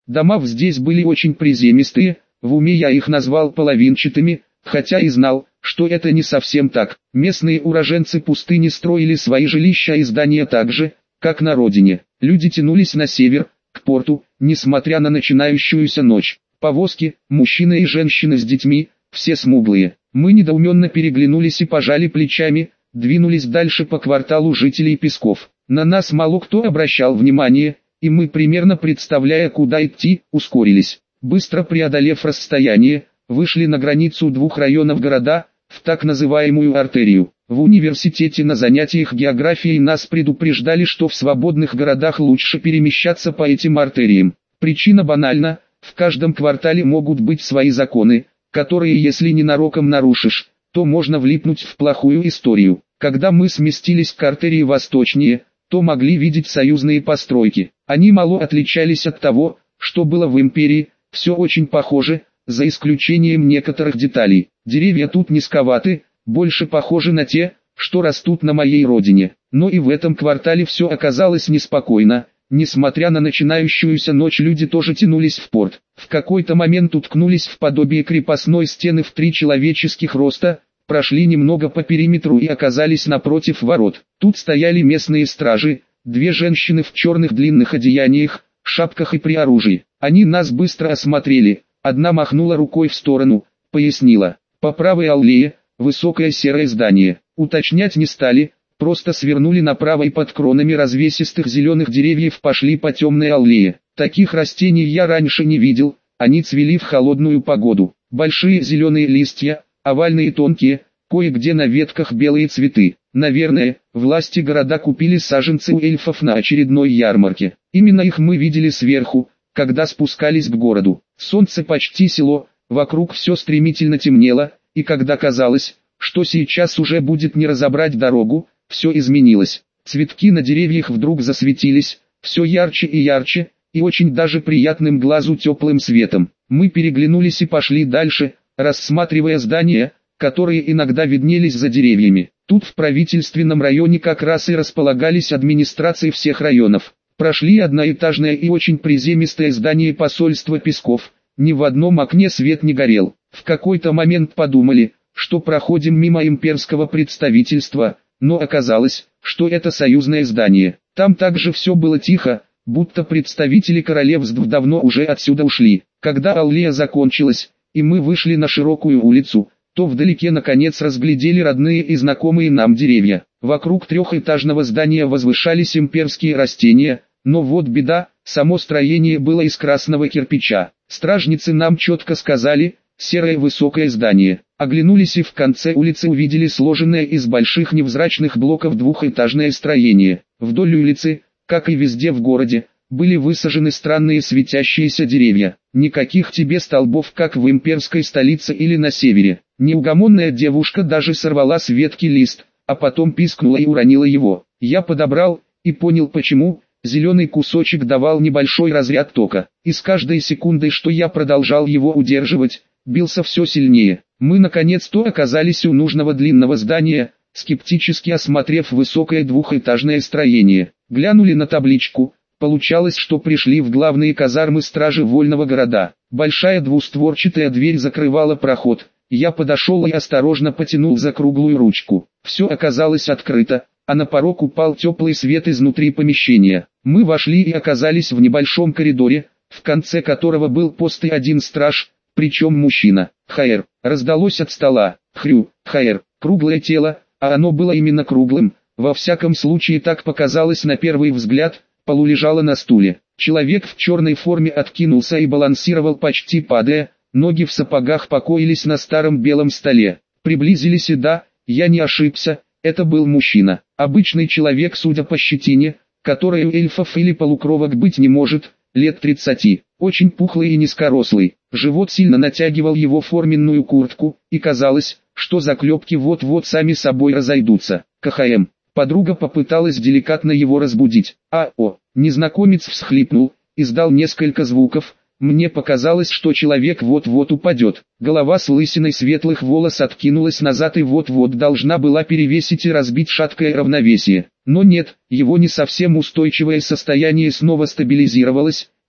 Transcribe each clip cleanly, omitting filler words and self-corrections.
Дома здесь были очень приземистые, в уме я их назвал половинчатыми, хотя и знал, что это не совсем так. Местные уроженцы пустыни строили свои жилища и здания так же, как на родине. Люди тянулись на север, к порту, несмотря на начинающуюся ночь. Повозки, мужчины и женщины с детьми, все смуглые. Мы недоуменно переглянулись и пожали плечами, двинулись дальше по кварталу жителей Песков. На нас мало кто обращал внимание, и мы, примерно представляя, куда идти, ускорились. Быстро преодолев расстояние, вышли на границу двух районов города, в так называемую артерию. В университете на занятиях географии нас предупреждали, что в свободных городах лучше перемещаться по этим артериям. Причина банальна: в каждом квартале могут быть свои законы, которые если ненароком нарушишь, то можно влипнуть в плохую историю. Когда мы сместились к артерии восточнее, то могли видеть союзные постройки. Они мало отличались от того, что было в империи, все очень похоже, за исключением некоторых деталей. Деревья тут низковаты, больше похожи на те, что растут на моей родине. Но и в этом квартале все оказалось неспокойно. Несмотря на начинающуюся ночь, люди тоже тянулись в порт. В какой-то момент уткнулись в подобие крепостной стены в 3 человеческих роста, прошли немного по периметру и оказались напротив ворот. Тут стояли местные стражи, 2 женщины в черных длинных одеяниях, шапках и при оружии. Они нас быстро осмотрели, одна махнула рукой в сторону, пояснила: по правой аллее, высокое серое здание. Уточнять не стали, просто свернули направо и под кронами развесистых зеленых деревьев пошли по темной аллее. Таких растений я раньше не видел, они цвели в холодную погоду. Большие зеленые листья, овальные и тонкие, кое-где на ветках белые цветы. Наверное, власти города купили саженцы у эльфов на очередной ярмарке. Именно их мы видели сверху, когда спускались к городу. Солнце почти село, вокруг все стремительно темнело, и когда казалось, что сейчас уже будет не разобрать дорогу, все изменилось. Цветки на деревьях вдруг засветились, все ярче и ярче, и очень даже приятным глазу теплым светом. Мы переглянулись и пошли дальше, рассматривая здания, которые иногда виднелись за деревьями. Тут в правительственном районе как раз и располагались администрации всех районов. Прошли одноэтажное и очень приземистое здание посольства Песков, ни в одном окне свет не горел. В какой-то момент подумали, что проходим мимо имперского представительства, но оказалось, что это союзное здание. Там также все было тихо, будто представители королевств давно уже отсюда ушли. Когда аллея закончилась, и мы вышли на широкую улицу, то вдалеке наконец разглядели родные и знакомые нам деревья. Вокруг трехэтажного здания возвышались имперские растения, но вот беда, само строение было из красного кирпича. Стражницы нам четко сказали: серое высокое здание. Оглянулись и в конце улицы увидели сложенное из больших невзрачных блоков двухэтажное строение. Вдоль улицы, как и везде в городе, были высажены странные светящиеся деревья. Никаких тебе столбов, как в имперской столице или на севере. Неугомонная девушка даже сорвала с ветки лист, а потом пискнула и уронила его. Я подобрал, и понял почему. Зеленый кусочек давал небольшой разряд тока, и с каждой секундой, что я продолжал его удерживать, бился все сильнее. Мы наконец-то оказались у нужного длинного здания, скептически осмотрев высокое двухэтажное строение. Глянули на табличку, получалось, что пришли в главные казармы стражи вольного города. Большая двустворчатая дверь закрывала проход. Я подошел и осторожно потянул за круглую ручку. Все оказалось открыто, а на порог упал теплый свет изнутри помещения. Мы вошли и оказались в небольшом коридоре, в конце которого был пост и один страж, причем мужчина. «Хаэр!» раздалось от стола. «Хрю!» «Хаэр!» Круглое тело, а оно было именно круглым, во всяком случае так показалось на первый взгляд, полулежало на стуле. Человек в черной форме откинулся и балансировал, почти падая, ноги в сапогах покоились на старом белом столе. Приблизились и да, я не ошибся, это был мужчина. Обычный человек, судя по щетине, которой у эльфов или полукровок быть не может, лет 30, очень пухлый и низкорослый. Живот сильно натягивал его форменную куртку, и казалось, что заклепки вот-вот сами собой разойдутся. «КХМ». Подруга попыталась деликатно его разбудить. Незнакомец всхлипнул, издал несколько звуков. Мне показалось, что человек вот-вот упадет. Голова с лысиной светлых волос откинулась назад и вот-вот должна была перевесить и разбить шаткое равновесие. Но нет, его не совсем устойчивое состояние снова стабилизировалось,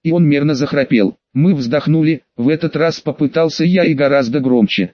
и он мерно захрапел. Мы вздохнули, в этот раз попытался я и гораздо громче.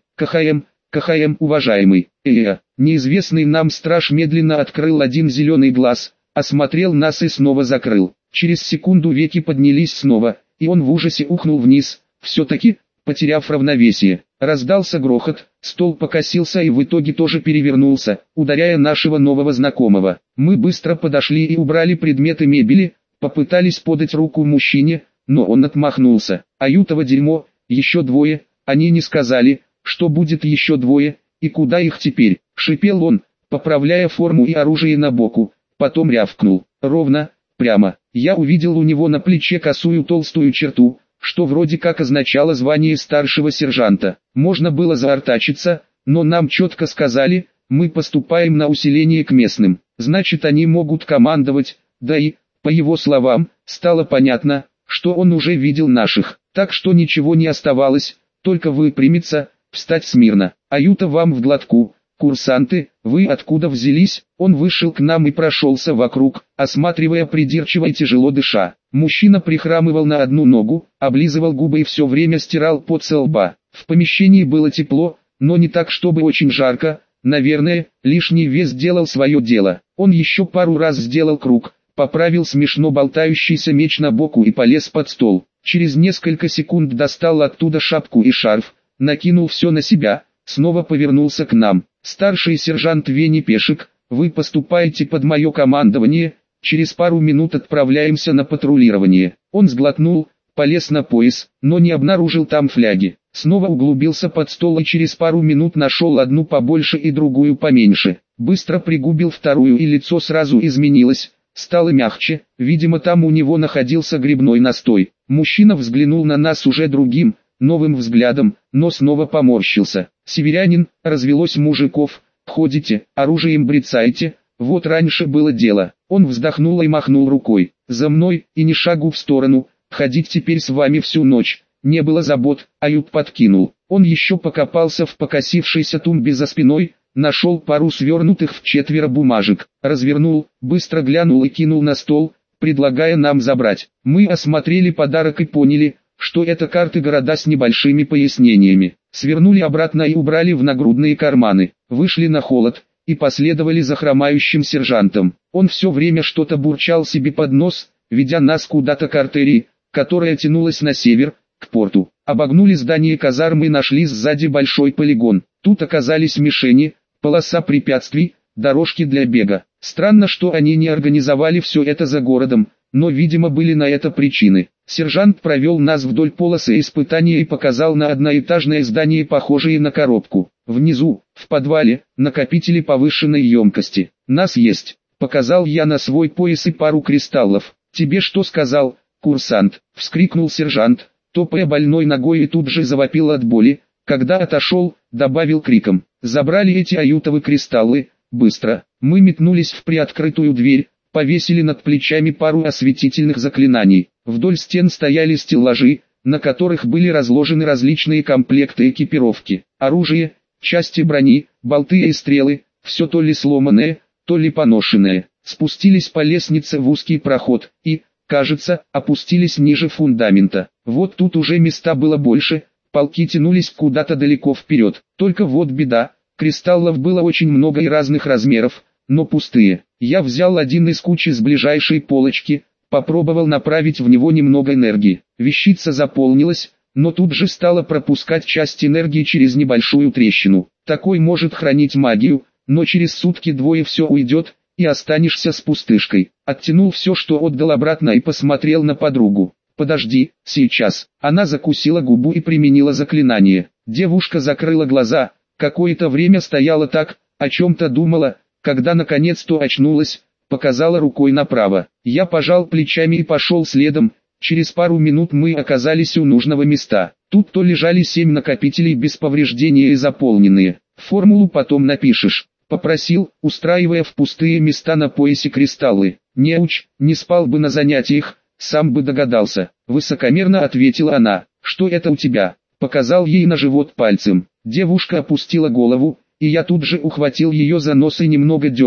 КХМ, уважаемый. Неизвестный нам страж медленно открыл один зеленый глаз, осмотрел нас и снова закрыл. Через секунду веки поднялись снова, и он в ужасе ухнул вниз, все-таки, потеряв равновесие. Раздался грохот, стол покосился и в итоге тоже перевернулся, ударяя нашего нового знакомого. Мы быстро подошли и убрали предметы мебели, попытались подать руку мужчине, но он отмахнулся. Аютово дерьмо, еще двое, они не сказали, что будет еще двое, и куда их теперь, шипел он, поправляя форму и оружие на боку, потом рявкнул, ровно, прямо. Я увидел у него на плече косую толстую черту, что вроде как означало звание старшего сержанта. Можно было заортачиться, но нам четко сказали, мы поступаем на усиление к местным, значит они могут командовать, да и, по его словам, стало понятно, что он уже видел наших, так что ничего не оставалось, только выпрямиться, встать смирно. Аюта вам в глотку, курсанты, вы откуда взялись? Он вышел к нам и прошелся вокруг, осматривая придирчиво и тяжело дыша. Мужчина прихрамывал на одну ногу, облизывал губы и все время стирал пот со лба. В помещении было тепло, но не так чтобы очень жарко, наверное, лишний вес делал свое дело. Он еще пару раз сделал круг, поправил смешно болтающийся меч на боку и полез под стол. Через несколько секунд достал оттуда шапку и шарф, накинул все на себя, снова повернулся к нам. Старший сержант Вени Пешек, вы поступаете под мое командование, через пару минут отправляемся на патрулирование. Он сглотнул, полез на пояс, но не обнаружил там фляги. Снова углубился под стол и через пару минут нашел одну побольше и другую поменьше. Быстро пригубил вторую и лицо сразу изменилось, стало мягче, видимо там у него находился грибной настой. Мужчина взглянул на нас уже другим, новым взглядом, но снова поморщился. Северянин, развелось мужиков, ходите, оружием брецаете, вот раньше было дело. Он вздохнул и махнул рукой. За мной, и ни шагу в сторону, ходить теперь с вами всю ночь. Не было забот, Ают подкинул. Он еще покопался в покосившейся тумбе за спиной, нашел пару свернутых в четверо бумажек, развернул, быстро глянул и кинул на стол, предлагая нам забрать. Мы осмотрели подарок и поняли, что это карты города с небольшими пояснениями. Свернули обратно и убрали в нагрудные карманы. Вышли на холод и последовали за хромающим сержантом. Он все время что-то бурчал себе под нос, ведя нас куда-то к артерии, которая тянулась на север, к порту. Обогнули здание казармы и нашли сзади большой полигон. Тут оказались мишени, полоса препятствий, дорожки для бега. Странно, что они не организовали все это за городом, но видимо были на это причины. Сержант провел нас вдоль полосы испытания и показал на одноэтажное здание, похожее на коробку. Внизу, в подвале, накопители повышенной емкости. Нас есть. Показал я на свой пояс и пару кристаллов. Тебе что сказал, курсант? Вскрикнул сержант, топая больной ногой и тут же завопил от боли. Когда отошел, добавил криком. Забрали эти аютовые кристаллы, быстро. Мы метнулись в приоткрытую дверь, повесили над плечами пару осветительных заклинаний. Вдоль стен стояли стеллажи, на которых были разложены различные комплекты экипировки. Оружие, части брони, болты и стрелы, все то ли сломанное, то ли поношенное. Спустились по лестнице в узкий проход и, кажется, опустились ниже фундамента. Вот тут уже места было больше, полки тянулись куда-то далеко вперед. Только вот беда, кристаллов было очень много и разных размеров, но пустые. Я взял один из кучи с ближайшей полочки, попробовал направить в него немного энергии. Вещица заполнилась, но тут же стала пропускать часть энергии через небольшую трещину. Такой может хранить магию, но через сутки-двое все уйдет, и останешься с пустышкой. Оттянул все, что отдал обратно и посмотрел на подругу. «Подожди, сейчас». Она закусила губу и применила заклинание. Девушка закрыла глаза, какое-то время стояла так, о чем-то думала, когда наконец-то очнулась, показала рукой направо. Я пожал плечами и пошел следом. Через пару минут мы оказались у нужного места. Тут то лежали 7 накопителей без повреждения и заполненные. Формулу потом напишешь. Попросил, устраивая в пустые места на поясе кристаллы. Неуч, не спал бы на занятиях, сам бы догадался. Высокомерно ответила она. Что это у тебя? Показал ей на живот пальцем. Девушка опустила голову, и я тут же ухватил ее за нос и немного дернул.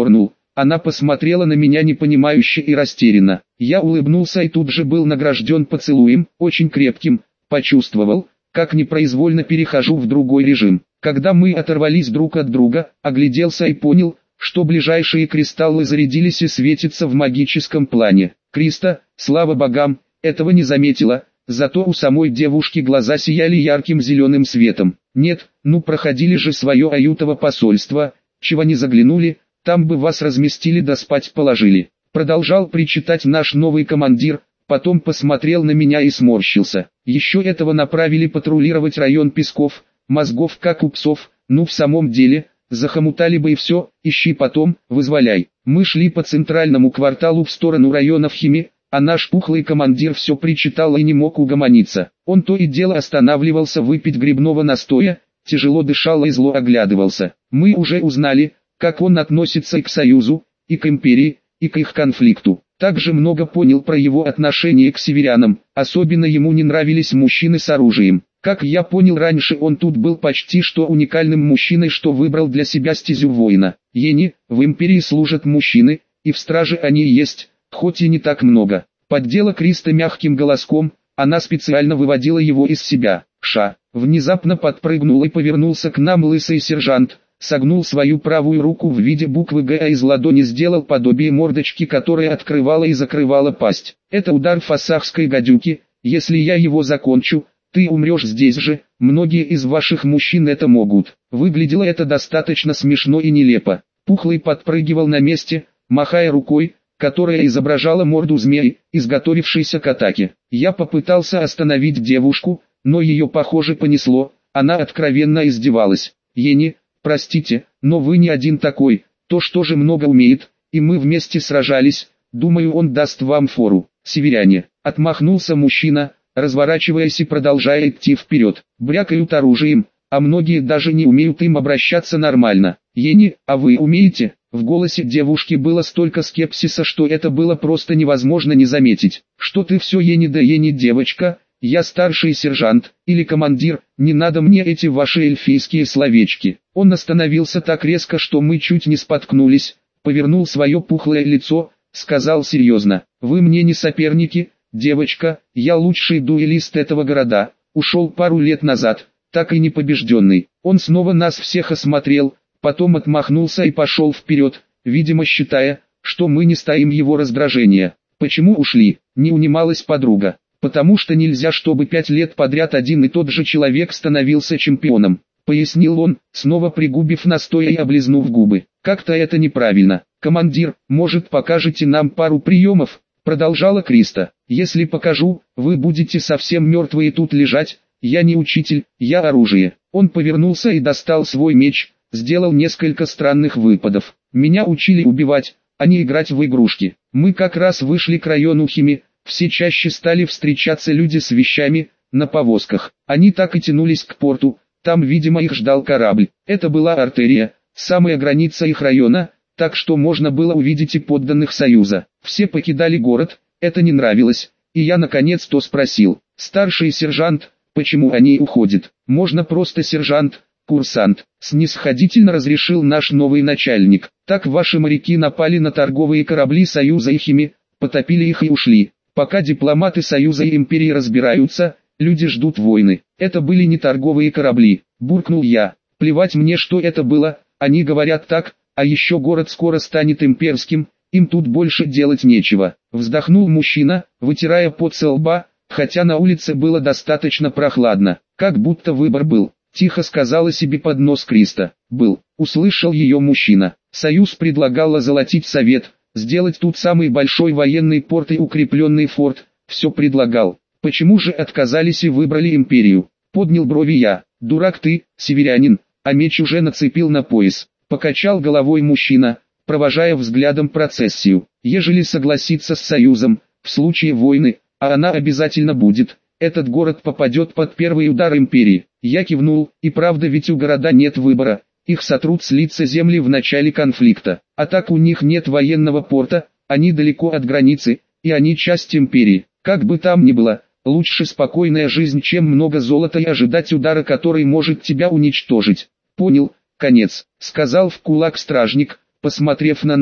Она посмотрела на меня непонимающе и растерянно. Я улыбнулся и тут же был награжден поцелуем, очень крепким, почувствовал, как непроизвольно перехожу в другой режим. Когда мы оторвались друг от друга, огляделся и понял, что ближайшие кристаллы зарядились и светятся в магическом плане. Криста, слава богам, этого не заметила, зато у самой девушки глаза сияли ярким зеленым светом. Нет, ну проходили же свое аютово посольство, чего не заглянули, там бы вас разместили да спать положили. Продолжал причитать наш новый командир, потом посмотрел на меня и сморщился. Еще этого направили патрулировать район Песков, мозгов как у псов, ну в самом деле, захомутали бы и все, ищи потом, вызволяй. Мы шли по центральному кварталу в сторону районов Хими, а наш пухлый командир все причитал и не мог угомониться. Он то и дело останавливался выпить грибного настоя, тяжело дышал и зло оглядывался. Мы уже узнали, как он относится и к Союзу, и к Империи, и к их конфликту. Также много понял про его отношение к северянам, особенно ему не нравились мужчины с оружием. Как я понял раньше, он тут был почти что уникальным мужчиной, что выбрал для себя стезю воина. Ени, в Империи служат мужчины, и в страже они есть, хоть и не так много. Поддела Криста мягким голоском, она специально выводила его из себя. Ша, внезапно подпрыгнул и повернулся к нам лысый сержант, согнул свою правую руку в виде буквы «Г», а из ладони сделал подобие мордочки, которая открывала и закрывала пасть. Это удар фасахской гадюки, если я его закончу, ты умрешь здесь же, многие из ваших мужчин это могут. Выглядело это достаточно смешно и нелепо. Пухлый подпрыгивал на месте, махая рукой, которая изображала морду змеи, изготовившейся к атаке. Я попытался остановить девушку, но ее похоже понесло, она откровенно издевалась. Ени, простите, но вы не один такой, то что же много умеет, и мы вместе сражались, думаю он даст вам фору. Северяне, отмахнулся мужчина, разворачиваясь и продолжая идти вперед. Брякают оружием, а многие даже не умеют им обращаться нормально. Ени, а вы умеете? В голосе девушки было столько скепсиса, что это было просто невозможно не заметить. Что ты все Ени да Ени, девочка, я старший сержант, или командир, не надо мне эти ваши эльфийские словечки. Он остановился так резко, что мы чуть не споткнулись, повернул свое пухлое лицо, сказал серьезно, вы мне не соперники, девочка, я лучший дуэлист этого города, ушел пару лет назад, так и не побежденный. Он снова нас всех осмотрел, потом отмахнулся и пошел вперед, видимо считая, что мы не стоим его раздражения. Почему ушли? Не унималась подруга. Потому что нельзя, чтобы 5 лет подряд один и тот же человек становился чемпионом, пояснил он, снова пригубив настоя и облизнув губы. Как-то это неправильно. Командир, может покажете нам пару приемов? Продолжала Криста. Если покажу, вы будете совсем мертвые тут лежать, я не учитель, я оружие. Он повернулся и достал свой меч, сделал несколько странных выпадов. Меня учили убивать, а не играть в игрушки. Мы как раз вышли к району Хими, все чаще стали встречаться люди с вещами, на повозках. Они так и тянулись к порту, там видимо их ждал корабль. Это была артерия, самая граница их района, так что можно было увидеть и подданных Союза. Все покидали город, это не нравилось, и я наконец-то спросил, старший сержант, почему они уходят? Можно просто сержант, курсант, снисходительно разрешил наш новый начальник. Так ваши моряки напали на торговые корабли Союза и Хими, потопили их и ушли. Пока дипломаты Союза и Империи разбираются, люди ждут войны. Это были не торговые корабли, буркнул я. Плевать мне, что это было, они говорят так, а еще город скоро станет имперским, им тут больше делать нечего. Вздохнул мужчина, вытирая пот со лба, хотя на улице было достаточно прохладно. Как будто выбор был, тихо сказала себе под нос Криста. Был, услышал ее мужчина. Союз предлагал озолотить совет, сделать тут самый большой военный порт и укрепленный форт, все предлагал. Почему же отказались и выбрали империю? Поднял брови я. Дурак ты, северянин, а меч уже нацепил на пояс. Покачал головой мужчина, провожая взглядом процессию. Ежели согласиться с Союзом, в случае войны, а она обязательно будет, этот город попадет под первый удар империи. Я кивнул, и правда ведь у города нет выбора. Их сотрут с лица земли в начале конфликта. А так у них нет военного порта, они далеко от границы, и они часть империи. Как бы там ни было, лучше спокойная жизнь, чем много золота и ожидать удара, который может тебя уничтожить. Понял, конец, сказал в кулак стражник, посмотрев на нас,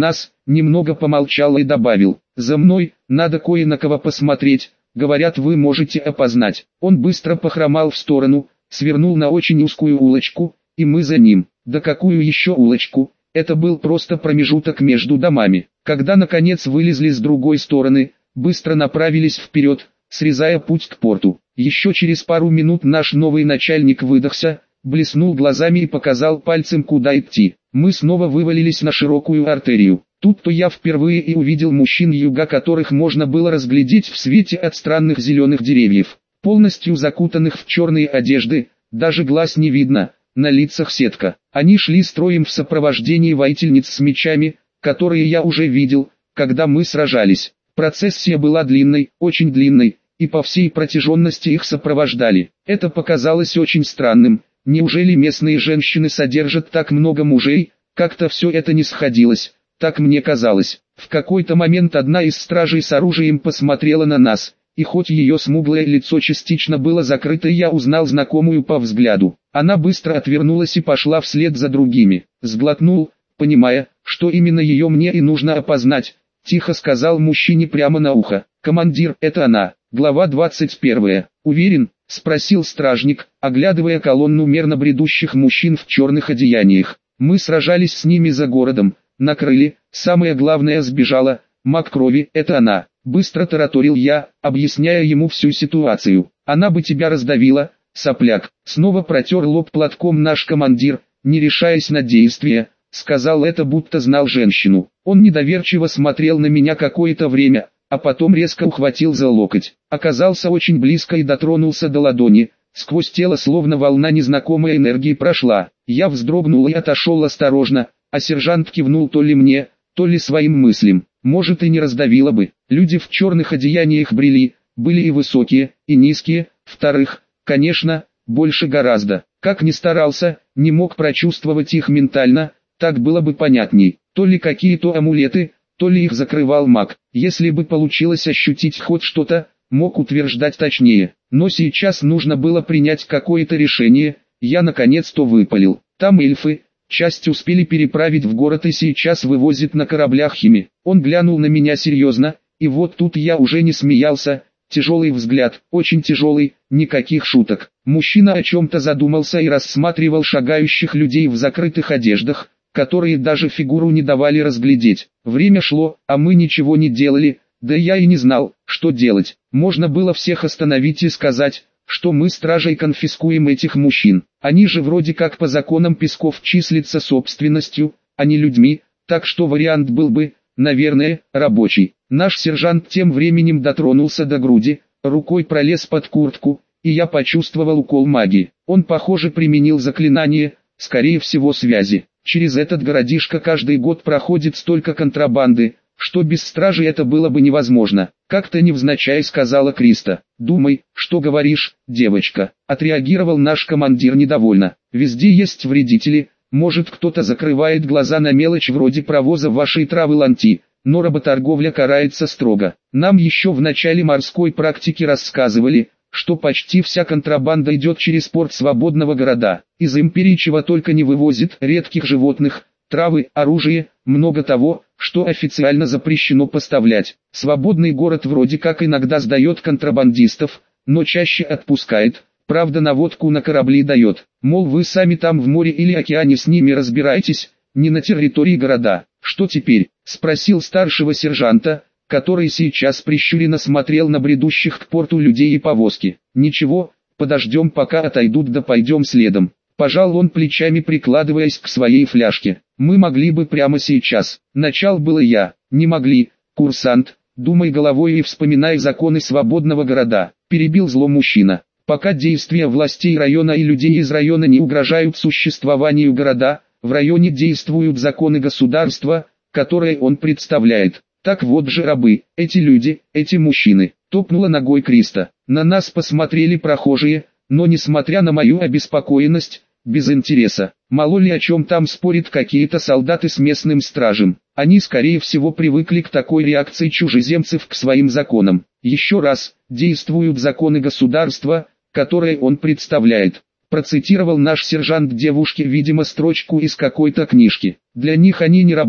немного помолчал и добавил: «За мной, надо кое на кого посмотреть, говорят, вы можете опознать». Он быстро похромал в сторону, свернул на очень узкую улочку, и мы за ним. Да какую еще улочку? Это был просто промежуток между домами. Когда наконец вылезли с другой стороны, быстро направились вперед, срезая путь к порту. Еще через пару минут наш новый начальник выдохся, блеснул глазами и показал пальцем, куда идти. Мы снова вывалились на широкую артерию. Тут-то я впервые и увидел мужчин юга, которых можно было разглядеть в свете от странных зеленых деревьев. Полностью закутанных в черные одежды, даже глаз не видно, на лицах сетка. Они шли строем в сопровождении воительниц с мечами, которые я уже видел, когда мы сражались. Процессия была длинной, очень длинной, и по всей протяженности их сопровождали. Это показалось очень странным. Неужели местные женщины содержат так много мужей? Как-то все это не сходилось, так мне казалось. В какой-то момент одна из стражей с оружием посмотрела на нас, и хоть ее смуглое лицо частично было закрыто, я узнал знакомую по взгляду. Она быстро отвернулась и пошла вслед за другими. Сглотнул, понимая, что именно ее мне и нужно опознать. Тихо сказал мужчине прямо на ухо: «Командир, это она». Глава 21. «Уверен?» — спросил стражник, оглядывая колонну мерно бредущих мужчин в черных одеяниях. «Мы сражались с ними за городом, накрыли, самое главное сбежала, маг крови, это она». Быстро тараторил я, объясняя ему всю ситуацию. «Она бы тебя раздавила, сопляк». Снова протер лоб платком наш командир, не решаясь на действия. Сказал это, будто знал женщину. Он недоверчиво смотрел на меня какое-то время, а потом резко ухватил за локоть. Оказался очень близко и дотронулся до ладони. Сквозь тело словно волна незнакомой энергии прошла. Я вздрогнул и отошел осторожно, а сержант кивнул то ли мне, то ли своим мыслям. Может, и не раздавило бы. Люди в черных одеяниях брели, были и высокие, и низкие. Вторых, конечно, больше гораздо. Как ни старался, не мог прочувствовать их ментально. Так было бы понятней. То ли какие-то амулеты, то ли их закрывал маг. Если бы получилось ощутить хоть что-то, мог утверждать точнее. Но сейчас нужно было принять какое-то решение. Я наконец-то выпалил: «Там эльфы. Часть успели переправить в город и сейчас вывозят на кораблях хими». Он глянул на меня серьезно, и вот тут я уже не смеялся. Тяжелый взгляд, очень тяжелый, никаких шуток. Мужчина о чем-то задумался и рассматривал шагающих людей в закрытых одеждах, которые даже фигуру не давали разглядеть. Время шло, а мы ничего не делали, да я и не знал, что делать. Можно было всех остановить и сказать, что мы стражей конфискуем этих мужчин. Они же вроде как по законам Песков числятся собственностью, а не людьми, так что вариант был бы, наверное, рабочий. Наш сержант тем временем дотронулся до груди, рукой пролез под куртку, и я почувствовал укол магии. Он, похоже, применил заклинание, скорее всего связи. Через этот городишко каждый год проходит столько контрабанды, что без стражи это было бы невозможно. Как-то невзначай сказала Криста. «Думай, что говоришь, девочка», — отреагировал наш командир недовольно. «Везде есть вредители, может кто-то закрывает глаза на мелочь вроде провоза вашей травы ланти, но работорговля карается строго. Нам еще в начале морской практики рассказывали, что почти вся контрабанда идет через порт свободного города. Из империи чего только не вывозит: редких животных, травы, оружие, много того, что официально запрещено поставлять. Свободный город вроде как иногда сдает контрабандистов, но чаще отпускает, правда наводку на корабли дает. Мол, вы сами там в море или океане с ними разбираетесь, не на территории города». «Что теперь?» — спросил старшего сержанта, который сейчас прищуренно смотрел на бредущих к порту людей и повозки. «Ничего, подождем пока отойдут, да пойдем следом». Пожал он плечами, прикладываясь к своей фляжке. «Мы могли бы прямо сейчас». Начал было я. «Не могли, курсант, думай головой и вспоминай законы свободного города», — перебил зло мужчина. «Пока действия властей района и людей из района не угрожают существованию города, в районе действуют законы государства, которое он представляет. Так вот же рабы, эти люди, эти мужчины». Топнула ногой Криста. На нас посмотрели прохожие, но несмотря на мою обеспокоенность, без интереса. Мало ли о чем там спорят какие-то солдаты с местным стражем. Они скорее всего привыкли к такой реакции чужеземцев к своим законам. Еще раз, действуют законы государства, которое он представляет. Процитировал наш сержант девушке, видимо, строчку из какой-то книжки. Для них они не рабы,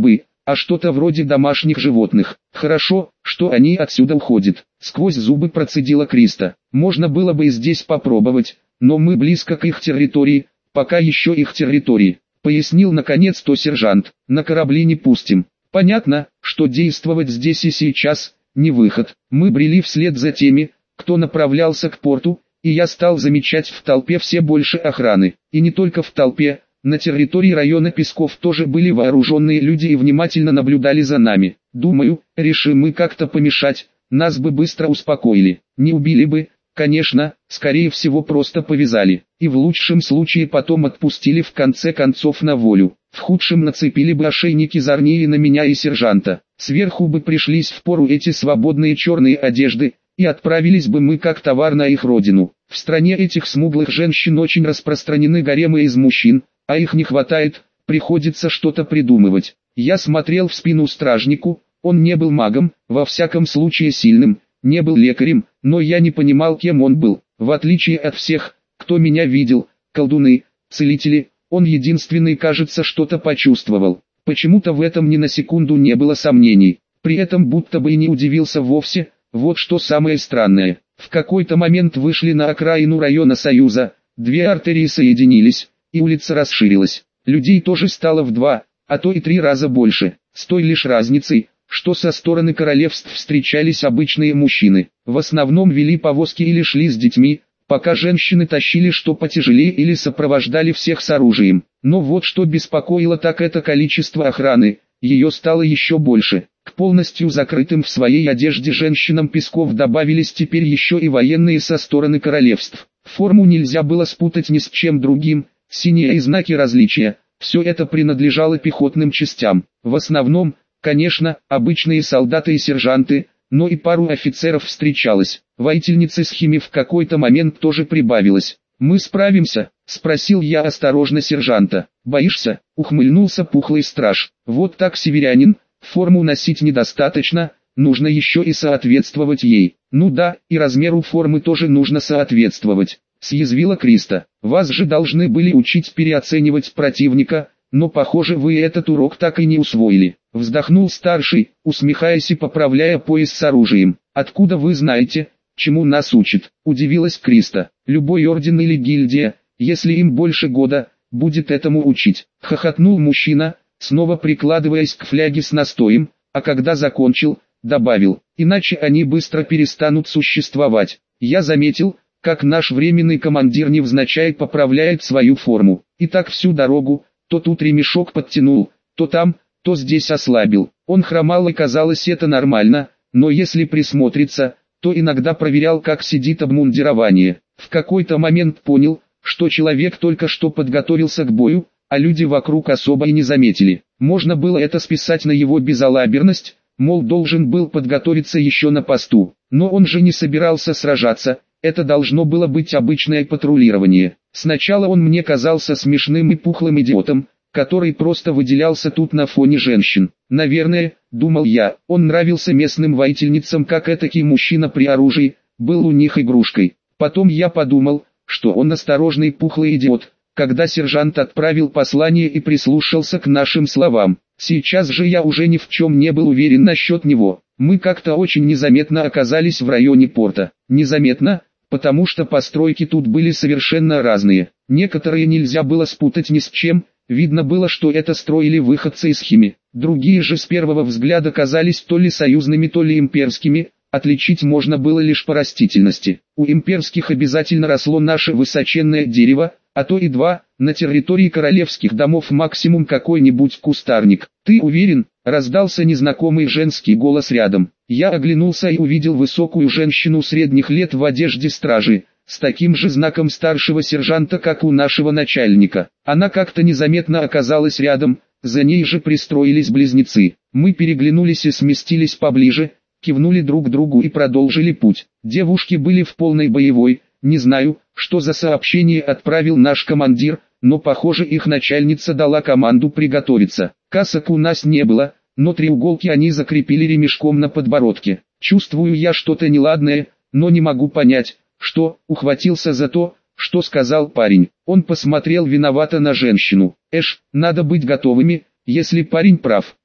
а что-то вроде домашних животных. Хорошо, что они отсюда уходят. Сквозь зубы процедила Криста. Можно было бы и здесь попробовать, но мы близко к их территории, пока еще их территории. Пояснил наконец-то сержант. На корабли не пустим. Понятно, что действовать здесь и сейчас не выход. Мы брели вслед за теми, кто направлялся к порту, и я стал замечать в толпе все больше охраны. И не только в толпе, на территории района Песков тоже были вооруженные люди и внимательно наблюдали за нами. Думаю, решим мы как-то помешать, нас бы быстро успокоили. Не убили бы, конечно, скорее всего просто повязали. И в лучшем случае потом отпустили в конце концов на волю. В худшем нацепили бы ошейники Зарнии на меня и сержанта. Сверху бы пришлись впору эти свободные черные одежды, и отправились бы мы как товар на их родину. В стране этих смуглых женщин очень распространены гаремы из мужчин, а их не хватает, приходится что-то придумывать. Я смотрел в спину стражнику, он не был магом, во всяком случае сильным, не был лекарем, но я не понимал, кем он был. В отличие от всех, кто меня видел, колдуны, целители, он единственный, кажется, что-то почувствовал. Почему-то в этом ни на секунду не было сомнений. При этом будто бы и не удивился вовсе. Вот что самое странное. В какой-то момент вышли на окраину района Союза, две артерии соединились, и улица расширилась. Людей тоже стало в 2, а то и 3 раза больше, с той лишь разницей, что со стороны королевств встречались обычные мужчины. В основном вели повозки или шли с детьми, пока женщины тащили что потяжелее или сопровождали всех с оружием. Но вот что беспокоило, так это количество охраны, ее стало еще больше. К полностью закрытым в своей одежде женщинам Песков добавились теперь еще и военные со стороны королевств. Форму нельзя было спутать ни с чем другим, синие и знаки различия, все это принадлежало пехотным частям. В основном, конечно, обычные солдаты и сержанты, но и пару офицеров встречалось. Воительницы с хими в какой-то момент тоже прибавилось. «Мы справимся?» — спросил я осторожно сержанта. «Боишься?» — ухмыльнулся пухлый страж. «Вот так, северянин, форму носить недостаточно, нужно еще и соответствовать ей». «Ну да, и размеру формы тоже нужно соответствовать», — съязвила Криста. «Вас же должны были учить переоценивать противника, но похоже вы этот урок так и не усвоили». Вздохнул старший, усмехаясь и поправляя пояс с оружием. «Откуда вы знаете, чему нас учат?» — удивилась Криста. «Любой орден или гильдия, если им больше года, будет этому учить». Хохотнул мужчина, снова прикладываясь к фляге с настоем, а когда закончил, добавил: «Иначе они быстро перестанут существовать». Я заметил, как наш временный командир невзначай поправляет свою форму. И так всю дорогу, то тут ремешок подтянул, то там, то здесь ослабил. Он хромал и казалось это нормально, но если присмотреться, то иногда проверял, как сидит обмундирование. В какой-то момент понял, что человек только что подготовился к бою, а люди вокруг особо и не заметили. Можно было это списать на его безалаберность, мол, должен был подготовиться еще на посту. Но он же не собирался сражаться, это должно было быть обычное патрулирование. Сначала он мне казался смешным и пухлым идиотом, который просто выделялся тут на фоне женщин. Наверное, думал я, он нравился местным воительницам как этакий мужчина при оружии, был у них игрушкой. Потом я подумал, что он осторожный пухлый идиот, когда сержант отправил послание и прислушался к нашим словам. Сейчас же я уже ни в чем не был уверен насчет него. Мы как-то очень незаметно оказались в районе порта. Незаметно, потому что постройки тут были совершенно разные. Некоторые нельзя было спутать ни с чем. Видно было, что это строили выходцы из хими. Другие же с первого взгляда казались то ли союзными, то ли имперскими. Отличить можно было лишь по растительности. У имперских обязательно росло наше высоченное дерево, а то и 2, на территории королевских домов максимум какой-нибудь кустарник. «Ты уверен?» — раздался незнакомый женский голос рядом. Я оглянулся и увидел высокую женщину средних лет в одежде стражи, с таким же знаком старшего сержанта, как у нашего начальника. Она как-то незаметно оказалась рядом, за ней же пристроились близнецы. Мы переглянулись и сместились поближе, кивнули друг другу и продолжили путь. Девушки были в полной боевой, не знаю, что за сообщение отправил наш командир, но похоже их начальница дала команду приготовиться. Касок у нас не было, но треуголки они закрепили ремешком на подбородке. Чувствую я что-то неладное, но не могу понять, что. Ухватился за то, что сказал парень. Он посмотрел виновато на женщину. Надо быть готовыми, если парень прав.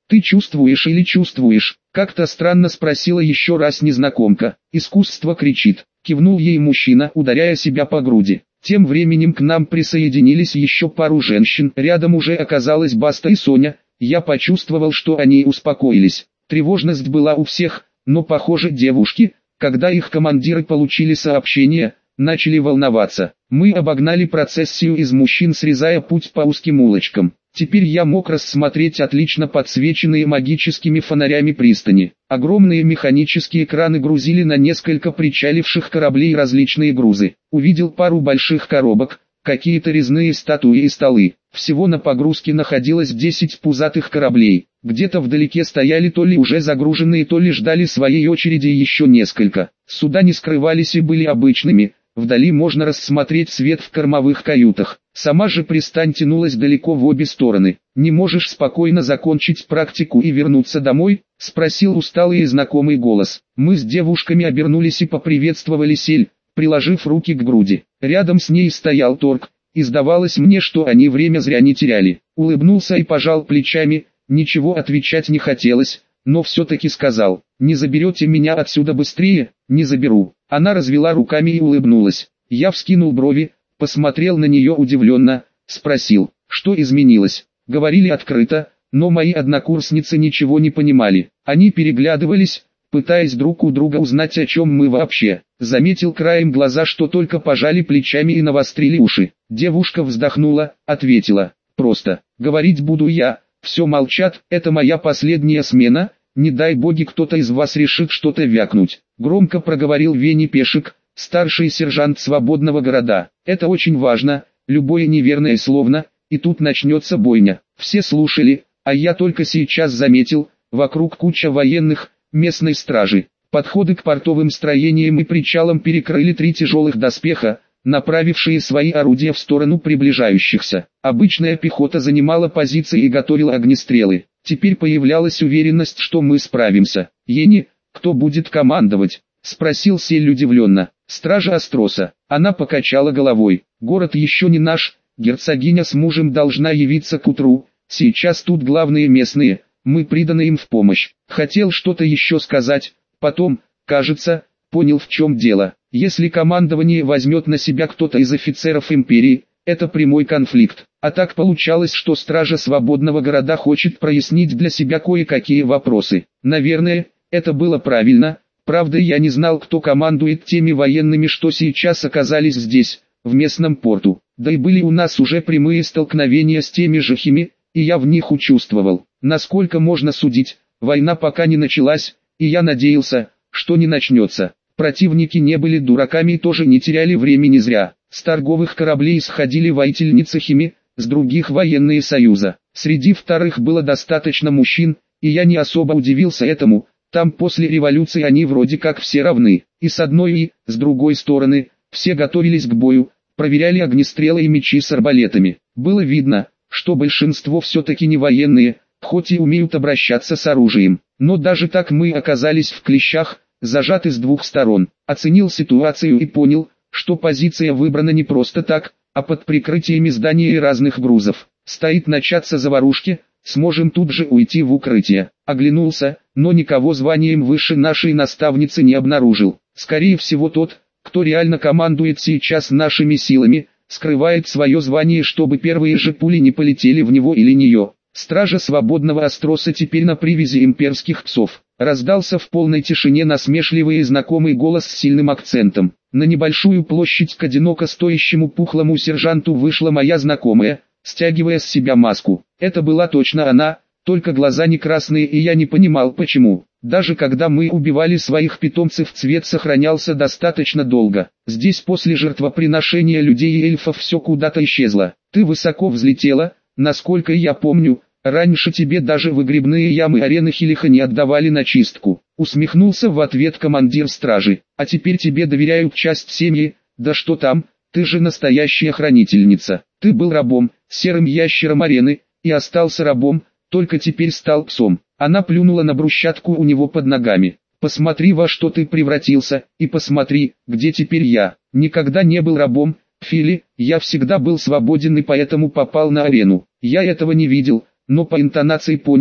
Ты чувствуешь или чувствуешь? Как-то странно спросила еще раз незнакомка. Искусство кричит. Кивнул ей мужчина, ударяя себя по груди. Тем временем к нам присоединились еще пару женщин. Рядом уже оказалась Баста и Соня. Я почувствовал, что они успокоились. Тревожность была у всех, но похоже девушки, когда их командиры получили сообщение, начали волноваться. Мы обогнали процессию из мужчин, срезая путь по узким улочкам. Теперь я мог рассмотреть отлично подсвеченные магическими фонарями пристани. Огромные механические краны грузили на несколько причаливших кораблей различные грузы. Увидел пару больших коробок, какие-то резные статуи и столы. Всего на погрузке находилось 10 пузатых кораблей. Где-то вдалеке стояли то ли уже загруженные, то ли ждали своей очереди еще несколько. Суда не скрывались и были обычными. Вдали можно рассмотреть свет в кормовых каютах. Сама же пристань тянулась далеко в обе стороны. «Не можешь спокойно закончить практику и вернуться домой?» — спросил усталый и знакомый голос. Мы с девушками обернулись и поприветствовали Сель, приложив руки к груди. Рядом с ней стоял Торг, и сдавалось мне, что они время зря не теряли. Улыбнулся и пожал плечами, ничего отвечать не хотелось, но все-таки сказал: «Не заберете меня отсюда быстрее?» «Не заберу». Она развела руками и улыбнулась. Я вскинул брови, посмотрел на нее удивленно, спросил, что изменилось. Говорили открыто, но мои однокурсницы ничего не понимали. Они переглядывались, пытаясь друг у друга узнать, о чем мы вообще. Заметил краем глаза, что только пожали плечами и навострили уши. Девушка вздохнула, ответила: «Просто, говорить буду я». Все молчат, это моя последняя смена, не дай боги кто-то из вас решит что-то вякнуть. Громко проговорил Вени Пешек, старший сержант свободного города. Это очень важно, любое неверное словно, и тут начнется бойня. Все слушали, а я только сейчас заметил, вокруг куча военных, местной стражи. Подходы к портовым строениям и причалам перекрыли 3 тяжелых доспеха, направившие свои орудия в сторону приближающихся. Обычная пехота занимала позиции и готовила огнестрелы. Теперь появлялась уверенность, что мы справимся. «Ени, кто будет командовать?» — спросил Сель удивленно. «Стража Астроса». Она покачала головой. «Город еще не наш, герцогиня с мужем должна явиться к утру. Сейчас тут главные местные, мы приданы им в помощь». Хотел что-то еще сказать, потом, кажется, понял, в чем дело. Если командование возьмет на себя кто-то из офицеров империи, это прямой конфликт. А так получалось, что стража свободного города хочет прояснить для себя кое-какие вопросы. Наверное, это было правильно. Правда, я не знал, кто командует теми военными, что сейчас оказались здесь, в местном порту. Да и были у нас уже прямые столкновения с теми же хими, и я в них участвовал. Насколько можно судить, война пока не началась, и я надеялся, что не начнется. Противники не были дураками и тоже не теряли времени зря. С торговых кораблей сходили воительницы хими, с других военные союза. Среди вторых было достаточно мужчин, и я не особо удивился этому. Там после революции они вроде как все равны. И с одной и с другой стороны, все готовились к бою, проверяли огнестрелы и мечи с арбалетами. Было видно, что большинство все-таки не военные, хоть и умеют обращаться с оружием. Но даже так мы оказались в клещах, зажаты с двух сторон. Оценил ситуацию и понял, что позиция выбрана не просто так, а под прикрытиями зданий и разных грузов. Стоит начаться заварушки, сможем тут же уйти в укрытие. Оглянулся, но никого званием выше нашей наставницы не обнаружил. Скорее всего тот, кто реально командует сейчас нашими силами, скрывает свое звание, чтобы первые же пули не полетели в него или нее. Стража свободного Астроса теперь на привязи имперских псов. Раздался в полной тишине насмешливый и знакомый голос с сильным акцентом. На небольшую площадь к одиноко стоящему пухлому сержанту вышла моя знакомая, стягивая с себя маску. Это была точно она, только глаза не красные, и я не понимал почему. Даже когда мы убивали своих питомцев, цвет сохранялся достаточно долго. Здесь после жертвоприношения людей и эльфов все куда-то исчезло. Ты высоко взлетела, насколько я помню. Раньше тебе даже выгребные ямы арены Хилиха не отдавали на чистку. Усмехнулся в ответ командир стражи. А теперь тебе доверяют часть семьи, да что там, ты же настоящая хранительница. Ты был рабом, серым ящером арены, и остался рабом, только теперь стал псом. Она плюнула на брусчатку у него под ногами. Посмотри, во что ты превратился, и посмотри, где теперь я. Никогда не был рабом, Фили, я всегда был свободен и поэтому попал на арену. Я этого не видел, но по интонации понял,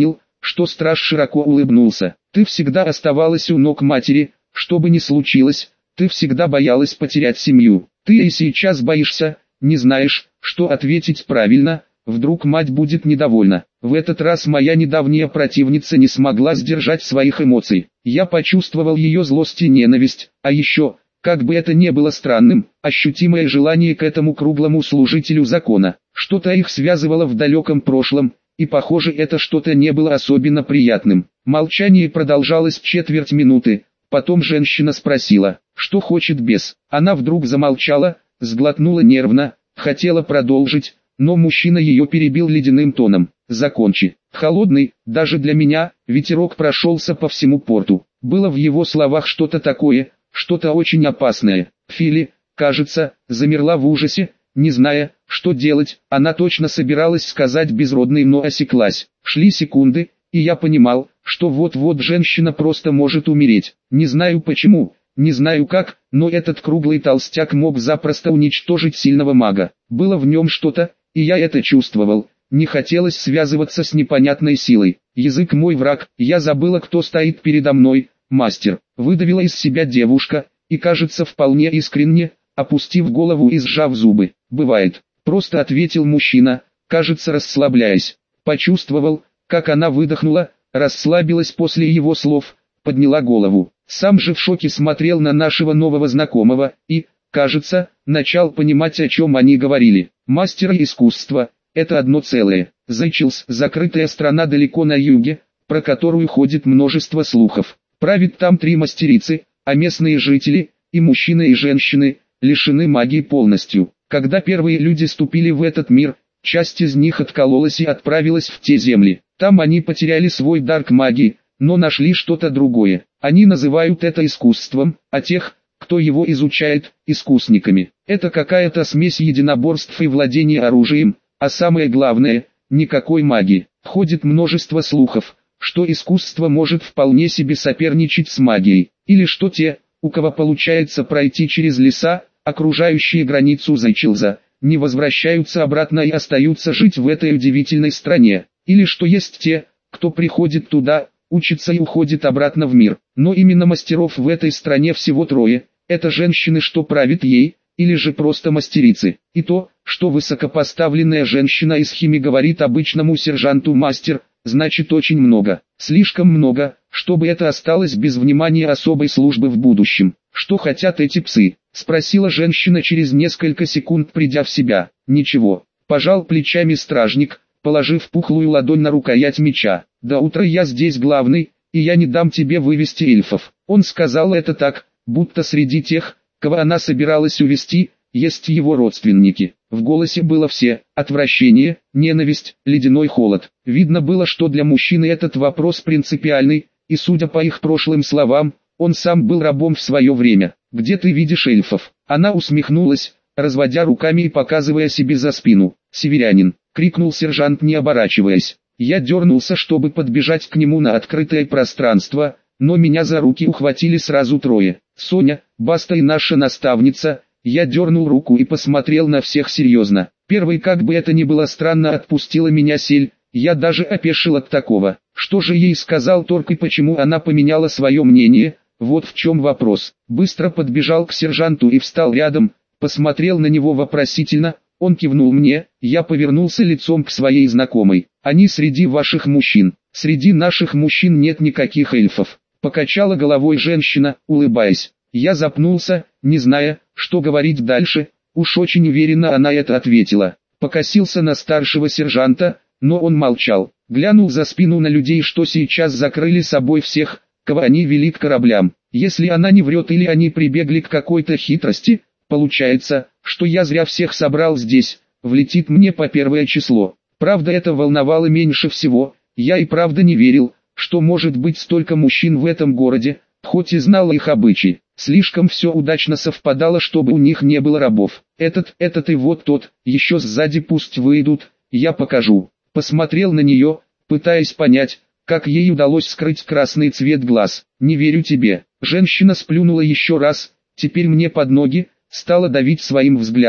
что страж широко улыбнулся. Ты всегда оставалась у ног матери, что бы ни случилось, ты всегда боялась потерять семью. Ты и сейчас боишься, не знаешь, что ответить правильно, вдруг мать будет недовольна. В этот раз моя недавняя противница не смогла сдержать своих эмоций. Я почувствовал ее злость и ненависть, а еще, как бы это ни было странным, ощутимое желание к этому круглому служителю закона. Что-то их связывало в далеком прошлом, и похоже это что-то не было особенно приятным. Молчание продолжалось четверть минуты, потом женщина спросила, что хочет бес. Она вдруг замолчала, сглотнула нервно, хотела продолжить, но мужчина ее перебил ледяным тоном. Закончи. Холодный, даже для меня, ветерок прошелся по всему порту. Было в его словах что-то такое, что-то очень опасное. Фили, кажется, замерла в ужасе, не зная, что делать. Она точно собиралась сказать безродный, но осеклась. Шли секунды, и я понимал, что вот-вот женщина просто может умереть. Не знаю почему, не знаю как, но этот круглый толстяк мог запросто уничтожить сильного мага. Было в нем что-то, и я это чувствовал. Не хотелось связываться с непонятной силой. Язык мой враг, я забыла, кто стоит передо мной. Мастер, выдавила из себя девушка, и кажется вполне искренне, опустив голову и сжав зубы. Бывает, просто ответил мужчина, кажется расслабляясь. Почувствовал, как она выдохнула, расслабилась после его слов, подняла голову. Сам же в шоке смотрел на нашего нового знакомого и, кажется, начал понимать, о чем они говорили. Мастера искусства – это одно целое. Зайчилс – закрытая страна далеко на юге, про которую ходит множество слухов. Правит там 3 мастерицы, а местные жители, и мужчины и женщины, лишены магии полностью. Когда первые люди ступили в этот мир, часть из них откололась и отправилась в те земли. Там они потеряли свой дар к магии, но нашли что-то другое. Они называют это искусством, а тех, кто его изучает, искусниками. Это какая-то смесь единоборств и владения оружием, а самое главное, никакой магии. Ходит множество слухов, что искусство может вполне себе соперничать с магией, или что те, у кого получается пройти через леса, окружающие границу Зайчилза, не возвращаются обратно и остаются жить в этой удивительной стране, или что есть те, кто приходит туда, учится и уходит обратно в мир. Но именно мастеров в этой стране всего 3, это женщины, что правит ей, или же просто мастерицы. И то, что высокопоставленная женщина из Хими говорит обычному сержанту «мастер», значит очень много. Слишком много, чтобы это осталось без внимания особой службы в будущем. «Что хотят эти псы?» – спросила женщина через несколько секунд, придя в себя. «Ничего», – пожал плечами стражник, положив пухлую ладонь на рукоять меча. «До утра я здесь главный, и я не дам тебе вывести эльфов». Он сказал это так, будто среди тех, кого она собиралась увести, есть его родственники. В голосе было все: отвращение, ненависть, ледяной холод. Видно было, что для мужчины этот вопрос принципиальный, и судя по их прошлым словам, он сам был рабом в свое время. «Где ты видишь эльфов?» Она усмехнулась, разводя руками и показывая себе за спину. «Северянин!» — крикнул сержант, не оборачиваясь. Я дернулся, чтобы подбежать к нему на открытое пространство, но меня за руки ухватили сразу 3. «Соня, Баста и наша наставница». Я дернул руку и посмотрел на всех серьезно. Первый, как бы это ни было странно, отпустила меня Сель. Я даже опешил от такого. Что же ей сказал Торг и почему она поменяла свое мнение? Вот в чем вопрос. Быстро подбежал к сержанту и встал рядом, посмотрел на него вопросительно. Он кивнул мне, я повернулся лицом к своей знакомой. «Они среди ваших мужчин. Среди наших мужчин нет никаких эльфов», — покачала головой женщина, улыбаясь. Я запнулся, не зная, что говорить дальше. Уж очень уверенно она это ответила. Покосился на старшего сержанта, но он молчал. Глянул за спину на людей, что сейчас закрыли собой всех, кого они вели к кораблям. Если она не врет или они прибегли к какой-то хитрости, получается, что я зря всех собрал здесь, влетит мне по 1 число. Правда, это волновало меньше всего. Я и правда не верил, что может быть столько мужчин в этом городе, хоть и знал их обычаи. Слишком все удачно совпадало, чтобы у них не было рабов. Этот и вот тот, еще сзади пусть выйдут, я покажу. Посмотрел на нее, пытаясь понять, как ей удалось скрыть красный цвет глаз. «Не верю тебе». Женщина сплюнула еще раз, теперь мне под ноги, стала давить своим взглядом.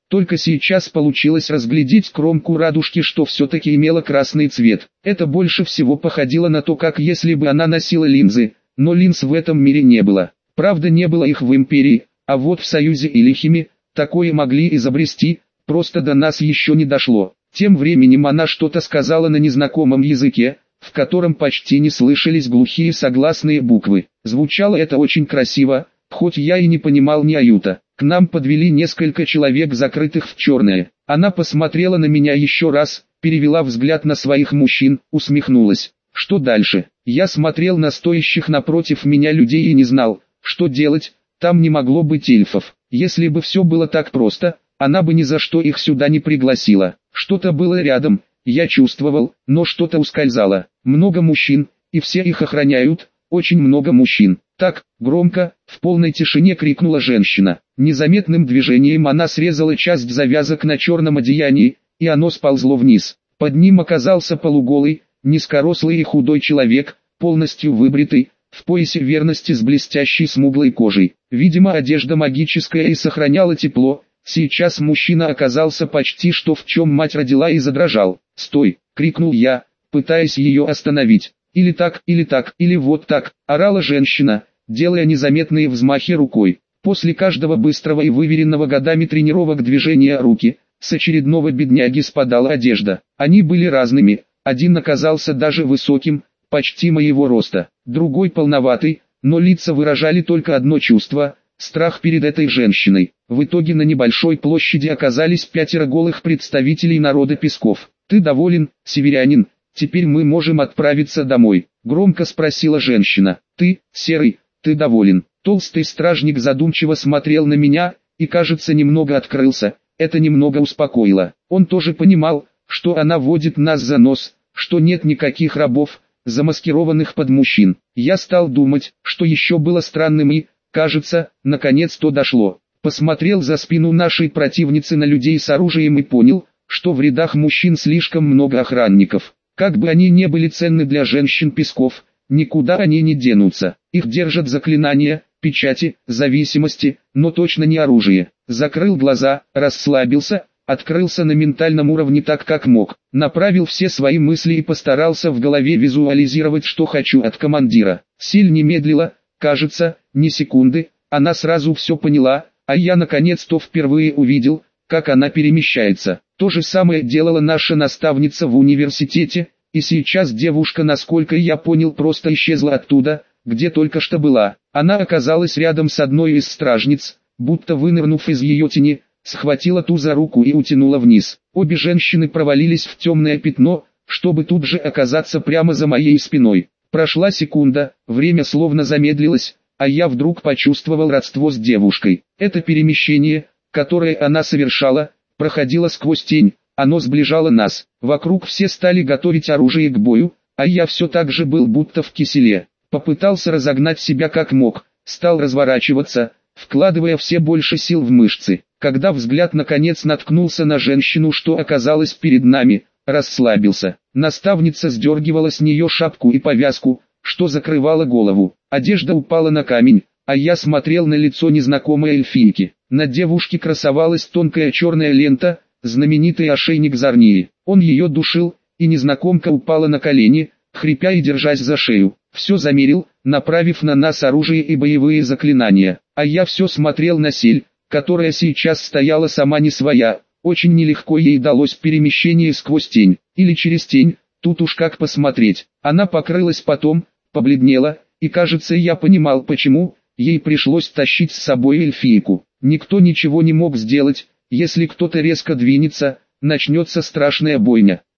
Только сейчас получилось разглядеть кромку радужки, что все-таки имела красный цвет. Это больше всего походило на то, как если бы она носила линзы, но линз в этом мире не было. Правда, не было их в Империи, а вот в Союзе или Химе такое могли изобрести, просто до нас еще не дошло. Тем временем она что-то сказала на незнакомом языке, в котором почти не слышались глухие согласные буквы. Звучало это очень красиво, хоть я и не понимал ни аюта. К нам подвели несколько человек, закрытых в черное. Она посмотрела на меня еще раз, перевела взгляд на своих мужчин, усмехнулась. Что дальше? Я смотрел на стоящих напротив меня людей и не знал, что делать. Там не могло быть эльфов. Если бы все было так просто, она бы ни за что их сюда не пригласила. Что-то было рядом, я чувствовал, но что-то ускользало. Много мужчин, и все их охраняют, очень много мужчин. Так, громко, в полной тишине крикнула женщина. Незаметным движением она срезала часть завязок на черном одеянии, и оно сползло вниз. Под ним оказался полуголый, низкорослый и худой человек, полностью выбритый, в поясе верности с блестящей смуглой кожей. Видимо, одежда магическая и сохраняла тепло. Сейчас мужчина оказался почти что в чем мать родила и задрожал. «Стой!» — крикнул я, пытаясь ее остановить. Или так, или вот так», — орала женщина, делая незаметные взмахи рукой. После каждого быстрого и выверенного годами тренировок движения руки, с очередного бедняги спадала одежда. Они были разными, один оказался даже высоким, почти моего роста, другой полноватый, но лица выражали только одно чувство – страх перед этой женщиной. В итоге на небольшой площади оказались 5 голых представителей народа Песков. «Ты доволен, северянин? Теперь мы можем отправиться домой», — громко спросила женщина. «Ты, Серый, ты доволен?» Толстый стражник задумчиво смотрел на меня, и, кажется, немного открылся. Это немного успокоило. Он тоже понимал, что она водит нас за нос, что нет никаких рабов, замаскированных под мужчин. Я стал думать, что еще было странным и, кажется, наконец-то дошло. Посмотрел за спину нашей противницы на людей с оружием и понял, что в рядах мужчин слишком много охранников. Как бы они не были ценны для женщин Песков, никуда они не денутся. Их держат заклинания, печати, зависимости, но точно не оружие. Закрыл глаза, расслабился, открылся на ментальном уровне так как мог. Направил все свои мысли и постарался в голове визуализировать, что хочу от командира. Силь не медлила, кажется, ни секунды, она сразу все поняла, а я наконец-то впервые увидел, как она перемещается. То же самое делала наша наставница в университете, и сейчас девушка, насколько я понял, просто исчезла оттуда, где только что была. Она оказалась рядом с одной из стражниц, будто вынырнув из ее тени, схватила ту за руку и утянула вниз. Обе женщины провалились в темное пятно, чтобы тут же оказаться прямо за моей спиной. Прошла секунда, время словно замедлилось, а я вдруг почувствовал родство с девушкой. Это перемещение, которое она совершала, проходило сквозь тень, оно сближало нас. Вокруг все стали готовить оружие к бою, а я все так же был будто в киселе. Попытался разогнать себя как мог, стал разворачиваться, вкладывая все больше сил в мышцы. Когда взгляд наконец наткнулся на женщину, что оказалась перед нами, расслабился. Наставница сдергивала с нее шапку и повязку, что закрывало голову. Одежда упала на камень, а я смотрел на лицо незнакомой эльфийки. На девушке красовалась тонкая черная лента, знаменитый ошейник Зарнии. Он ее душил, и незнакомка упала на колени, хрипя и держась за шею. Все замерил, направив на нас оружие и боевые заклинания. А я все смотрел на Сель, которая сейчас стояла сама не своя. Очень нелегко ей далось перемещение сквозь тень, или через тень, тут уж как посмотреть. Она покрылась потом, побледнела, и кажется, я понимал почему, ей пришлось тащить с собой эльфийку. Никто ничего не мог сделать, если кто-то резко двинется, начнется страшная бойня.